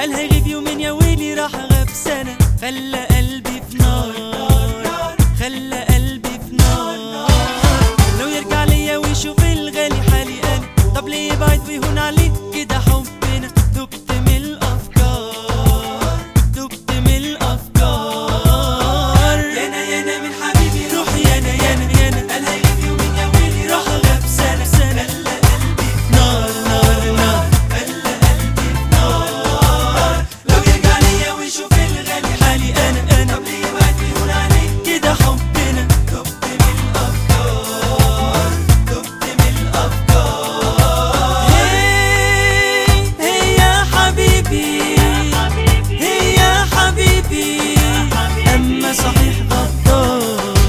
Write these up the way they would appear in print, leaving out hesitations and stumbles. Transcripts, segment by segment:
قال هيغيب يومين يا ويلي راح غاب سنة. خلى قلبي في نار، خلى قلبي في نار. لو يرجع ليا ويشوف الغالي حالي انا، طب ليه يبعد ويهون عليه كده حبنا؟ دبت من الافكار، دبت من الافكار. يانا يانا من حبيبي روح يانا يانا يانا. قال هيغيب يومين يا ويلي راح غاب سنة. خلى قلبي في نار نار نار، خلى قلبي في نار. لو يرجع ليا ويشوف الغالي حالي انا، طب ليه يبعد ويهون عليه كده حبنا؟ دبت من الافكار، دبت من الافكار. هي يا حبيبي، هي يا حبيبي، اما صحيح غدار.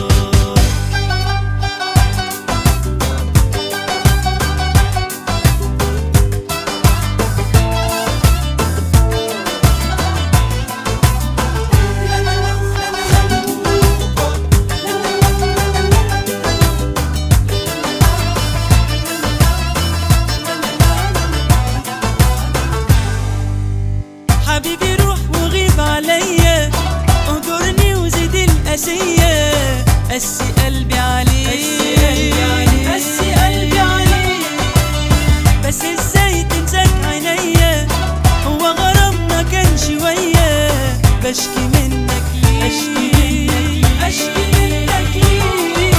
حبيبي روح وغيب عليا، اهجرني وزيد القاسية. قسي قلبي عليك، قسي قلبي عليك. بس ازاي تنساك عينيا؟ هو غرامنا كان شوية. بشكي منك ليه، اشكي منك ليه.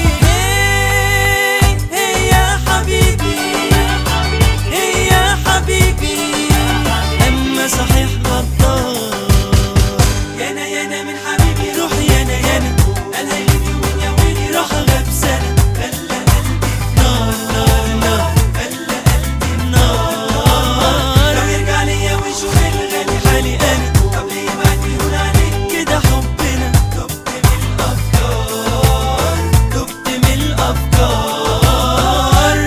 هي يا حبيبي، هي يا حبيبي، اما صحيح غدار. يانا يانا من حبيبي روح يانا يانا. قال هيغيب يومين يا ويلي راح غاب سنة. خلى قلبي في نار نار نار، خلى قلبي في نار. لو يرجع ليا ويشوف الغالي حالي انا، طب ليه يبعد ويهون عليه كده حبنا؟ دبت من الافكار، دبت من الافكار.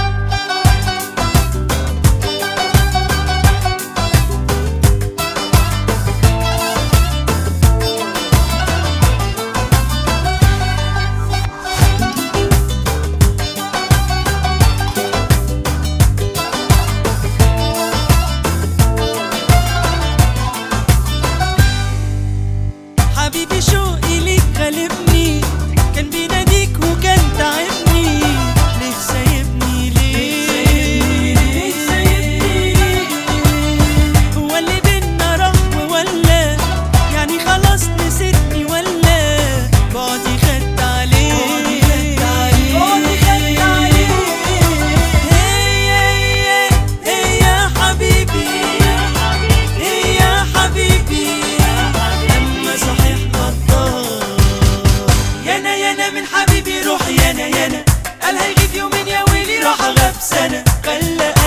حبيبي شوقي ليك غالبني، كان بيناديك وكان تعبني. ليه سايبني ليه، ليه سايبني ليه؟ هو اللي بينا راح ولا يعني خلاص نسيتني؟ ولا بعدي خدت عليه، بعدي خدت عليه. هي يا حبيبي، هي يا حبيبي، اما صحيح غدار. يانا يانا من حبيبي روح يانا يانا. قال هيغيب يومين يا ويلي راح غاب سنة. خلى